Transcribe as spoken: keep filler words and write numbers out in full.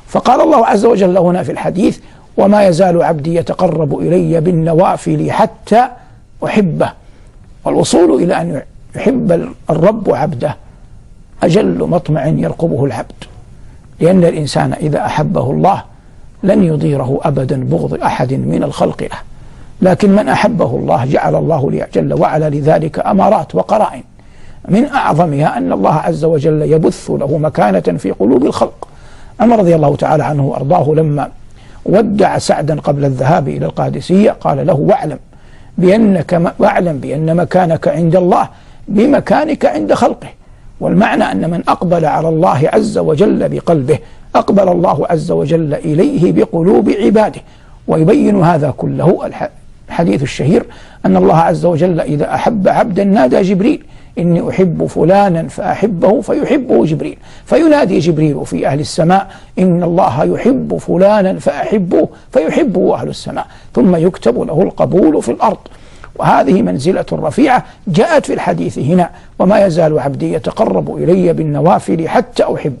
فقال الله عز وجل هنا في الحديث: وما يزال عبدي يتقرب إلي بالنوافل حتى أحبه. والوصول إلى أن يحب الرب عبده أجل مطمع يرقبه العبد، لأن الإنسان إذا أحبه الله لن يضيره أبدا بغض أحد من الخلق له. لكن من أحبه الله جعل الله جل وعلا لذلك أمارات وقرائن، من أعظمها أن الله عز وجل يبث له مكانة في قلوب الخلق. عمر رضي الله تعالى عنه وأرضاه لما ودع سعدا قبل الذهاب إلى القادسية قال له: واعلم بأنك واعلم بأن مكانك عند الله بمكانك عند خلقه. والمعنى أن من أقبل على الله عز وجل بقلبه أقبل الله عز وجل إليه بقلوب عباده. ويبين هذا كله الحديث الشهير أن الله عز وجل إذا أحب عبدا نادى جبريل: إني أحب فلانا فأحبه فيحبه جبريل، فينادي جبريل في أهل السماء: إن الله يحب فلانا فأحبه فيحبه أهل السماء، ثم يكتب له القبول في الأرض. وهذه منزلة رفيعة جاءت في الحديث هنا: وما يزال عبدي يتقرب إلي بالنوافل حتى أحب.